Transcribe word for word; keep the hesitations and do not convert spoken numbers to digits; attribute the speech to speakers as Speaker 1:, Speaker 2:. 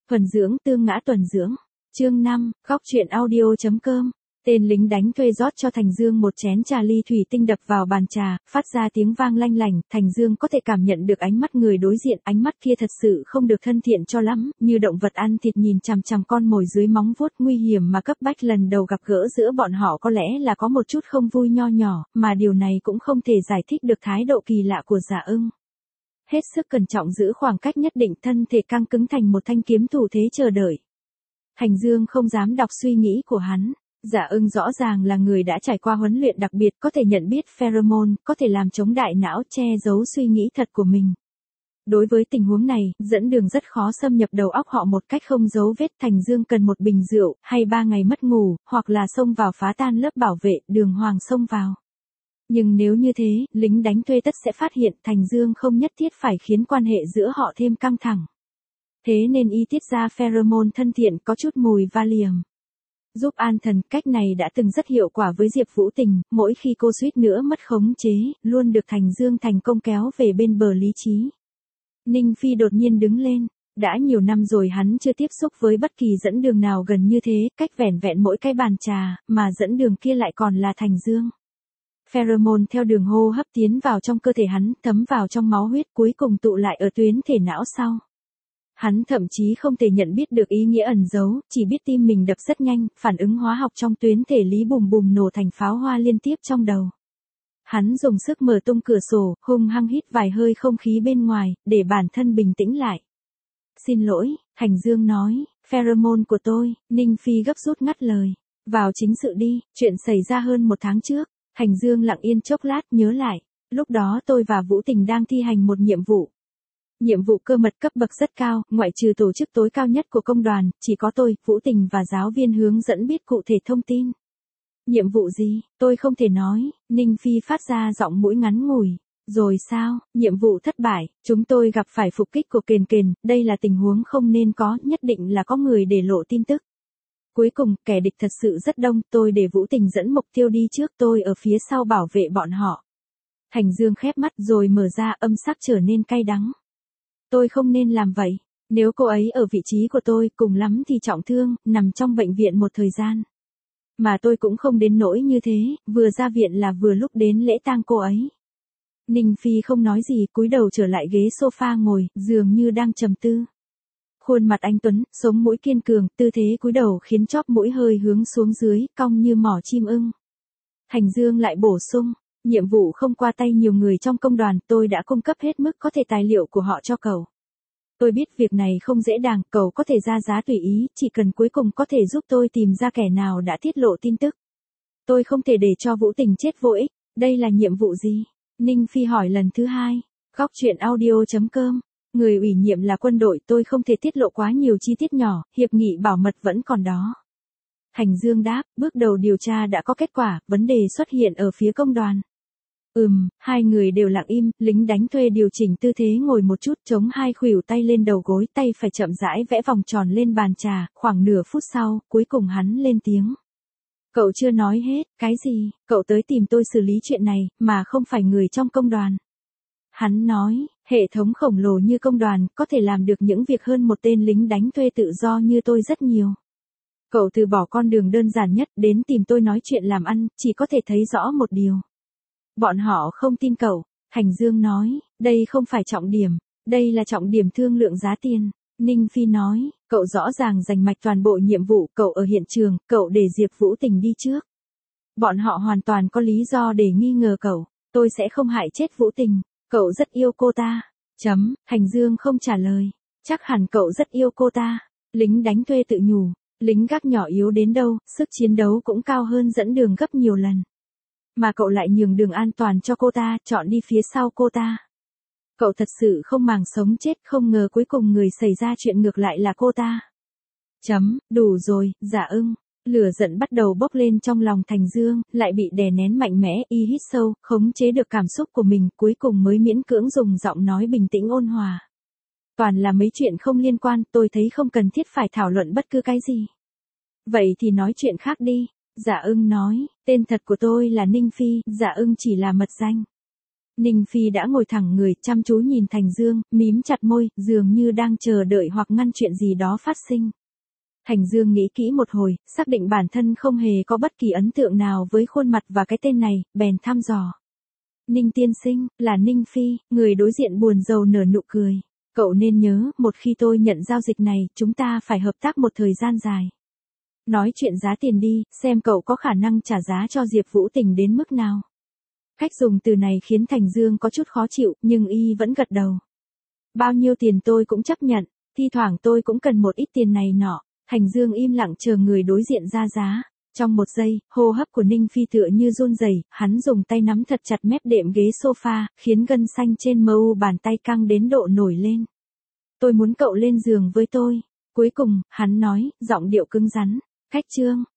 Speaker 1: Thuần dưỡng tương ngã tuần dưỡng. Chương năm, góc truyện audio.com. Tên lính đánh thuê rót cho Thành Dương một chén trà ly thủy tinh đập vào bàn trà, phát ra tiếng vang lanh lảnh. Thành Dương có thể cảm nhận được ánh mắt người đối diện, ánh mắt kia thật sự không được thân thiện cho lắm, như động vật ăn thịt nhìn chằm chằm con mồi dưới móng vuốt, nguy hiểm mà cấp bách. Lần đầu gặp gỡ giữa bọn họ có lẽ là có một chút không vui nho nhỏ, mà điều này cũng không thể giải thích được thái độ kỳ lạ của Dạ Ưng. Hết sức cẩn trọng giữ khoảng cách nhất định, thân thể căng cứng thành một thanh kiếm thủ thế chờ đợi. Thành Dương không dám đọc suy nghĩ của hắn. Dạ Ưng rõ ràng là người đã trải qua huấn luyện đặc biệt, có thể nhận biết pheromone, có thể làm chống đại não, che giấu suy nghĩ thật của mình. Đối với tình huống này, dẫn đường rất khó xâm nhập đầu óc họ một cách không giấu vết. Thành Dương cần một bình rượu, hay ba ngày mất ngủ, hoặc là xông vào phá tan lớp bảo vệ, đường hoàng xông vào. Nhưng nếu như thế, lính đánh thuê tất sẽ phát hiện. Thành Dương không nhất thiết phải khiến quan hệ giữa họ thêm căng thẳng. Thế nên y tiết ra pheromone thân thiện có chút mùi Valium. Giúp an thần, cách này đã từng rất hiệu quả với Diệp Vũ Tình, mỗi khi cô suýt nữa mất khống chế, luôn được Thành Dương thành công kéo về bên bờ lý trí. Ninh Phi đột nhiên đứng lên, đã nhiều năm rồi hắn chưa tiếp xúc với bất kỳ dẫn đường nào gần như thế, cách vẻn vẹn mỗi cái bàn trà, mà dẫn đường kia lại còn là Thành Dương. Pheromone theo đường hô hấp tiến vào trong cơ thể hắn, thấm vào trong máu huyết, cuối cùng tụ lại ở tuyến thể não sau. Hắn thậm chí không thể nhận biết được ý nghĩa ẩn giấu, chỉ biết tim mình đập rất nhanh, phản ứng hóa học trong tuyến thể lý bùm bùm nổ thành pháo hoa liên tiếp trong đầu. Hắn dùng sức mở tung cửa sổ, hung hăng hít vài hơi không khí bên ngoài, để bản thân bình tĩnh lại. Xin lỗi, Thành Dương nói, pheromone của tôi. Ninh Phi gấp rút ngắt lời. Vào chính sự đi, chuyện xảy ra hơn một tháng trước. Thành Dương lặng yên chốc lát nhớ lại. Lúc đó tôi và Vũ Tình đang thi hành một nhiệm vụ. Nhiệm vụ cơ mật cấp bậc rất cao, ngoại trừ tổ chức tối cao nhất của công đoàn, chỉ có tôi, Vũ Tình và giáo viên hướng dẫn biết cụ thể thông tin. Nhiệm vụ gì, tôi không thể nói. Ninh Phi phát ra giọng mũi ngắn ngủi. Rồi sao, nhiệm vụ thất bại, chúng tôi gặp phải phục kích của Kền Kền, đây là tình huống không nên có, nhất định là có người để lộ tin tức. Cuối cùng, kẻ địch thật sự rất đông, tôi để Vũ Tình dẫn mục tiêu đi trước, tôi ở phía sau bảo vệ bọn họ. Thành Dương khép mắt rồi mở ra, âm sắc trở nên cay đắng. Tôi không nên làm vậy. Nếu cô ấy ở vị trí của tôi, cùng lắm thì trọng thương, nằm trong bệnh viện một thời gian. Mà tôi cũng không đến nỗi như thế, vừa ra viện là vừa lúc đến lễ tang cô ấy. Ninh Phi không nói gì, cúi đầu trở lại ghế sofa ngồi, dường như đang trầm tư. Khuôn mặt anh tuấn, sống mũi kiên cường, tư thế cúi đầu khiến chóp mũi hơi hướng xuống dưới, cong như mỏ chim ưng. Thành Dương lại bổ sung. Nhiệm vụ không qua tay nhiều người trong công đoàn, tôi đã cung cấp hết mức có thể tài liệu của họ cho cậu. Tôi biết việc này không dễ dàng, cậu có thể ra giá tùy ý, chỉ cần cuối cùng có thể giúp tôi tìm ra kẻ nào đã tiết lộ tin tức. Tôi không thể để cho Vũ Tình chết vô ích. Đây là nhiệm vụ gì? Ninh Phi hỏi lần thứ hai. Góc truyện audio.com. Người ủy nhiệm là quân đội, tôi không thể tiết lộ quá nhiều chi tiết nhỏ, hiệp nghị bảo mật vẫn còn đó. Thành Dương đáp, bước đầu điều tra đã có kết quả, vấn đề xuất hiện ở phía công đoàn. Ừm, hai người đều lặng im, lính đánh thuê điều chỉnh tư thế ngồi một chút, chống hai khuỷu tay lên đầu gối, tay phải chậm rãi vẽ vòng tròn lên bàn trà, khoảng nửa phút sau, cuối cùng hắn lên tiếng. Cậu chưa nói hết, cái gì, cậu tới tìm tôi xử lý chuyện này, mà không phải người trong công đoàn. Hắn nói, hệ thống khổng lồ như công đoàn, có thể làm được những việc hơn một tên lính đánh thuê tự do như tôi rất nhiều. Cậu từ bỏ con đường đơn giản nhất, đến tìm tôi nói chuyện làm ăn, chỉ có thể thấy rõ một điều. Bọn họ không tin cậu. Thành Dương nói, đây không phải trọng điểm, đây là trọng điểm thương lượng giá tiền. Ninh Phi nói, cậu rõ ràng giành mạch toàn bộ nhiệm vụ, cậu ở hiện trường, cậu để Diệp Vũ Tình đi trước. Bọn họ hoàn toàn có lý do để nghi ngờ cậu, tôi sẽ không hại chết Vũ Tình, cậu rất yêu cô ta. Chấm, Thành Dương không trả lời, chắc hẳn cậu rất yêu cô ta. Lính đánh thuê tự nhủ, lính gác nhỏ yếu đến đâu, sức chiến đấu cũng cao hơn dẫn đường gấp nhiều lần. Mà cậu lại nhường đường an toàn cho cô ta, chọn đi phía sau cô ta. Cậu thật sự không màng sống chết, không ngờ cuối cùng người xảy ra chuyện ngược lại là cô ta. Chấm, đủ rồi, Dạ Ưng. Lửa giận bắt đầu bốc lên trong lòng Thành Dương, lại bị đè nén mạnh mẽ, y hít sâu, khống chế được cảm xúc của mình, cuối cùng mới miễn cưỡng dùng giọng nói bình tĩnh ôn hòa. Toàn là mấy chuyện không liên quan, tôi thấy không cần thiết phải thảo luận bất cứ cái gì. Vậy thì nói chuyện khác đi. Dạ Ưng nói, tên thật của tôi là Ninh Phi, Dạ Ưng chỉ là mật danh. Ninh Phi đã ngồi thẳng người, chăm chú nhìn Thành Dương, mím chặt môi, dường như đang chờ đợi hoặc ngăn chuyện gì đó phát sinh. Thành Dương nghĩ kỹ một hồi, xác định bản thân không hề có bất kỳ ấn tượng nào với khuôn mặt và cái tên này, bèn thăm dò. Ninh tiên sinh, là Ninh Phi, người đối diện buồn rầu nở nụ cười. Cậu nên nhớ, một khi tôi nhận giao dịch này, chúng ta phải hợp tác một thời gian dài. Nói chuyện giá tiền đi, xem cậu có khả năng trả giá cho Diệp Vũ Tình đến mức nào. Cách dùng từ này khiến Thành Dương có chút khó chịu, nhưng y vẫn gật đầu. Bao nhiêu tiền tôi cũng chấp nhận, thi thoảng tôi cũng cần một ít tiền này nọ. Thành Dương im lặng chờ người đối diện ra giá. Trong một giây, hô hấp của Ninh Phi tựa như run rẩy, hắn dùng tay nắm thật chặt mép đệm ghế sofa, khiến gân xanh trên mờ u bàn tay căng đến độ nổi lên. Tôi muốn cậu lên giường với tôi. Cuối cùng, hắn nói, giọng điệu cứng rắn. Khách trương,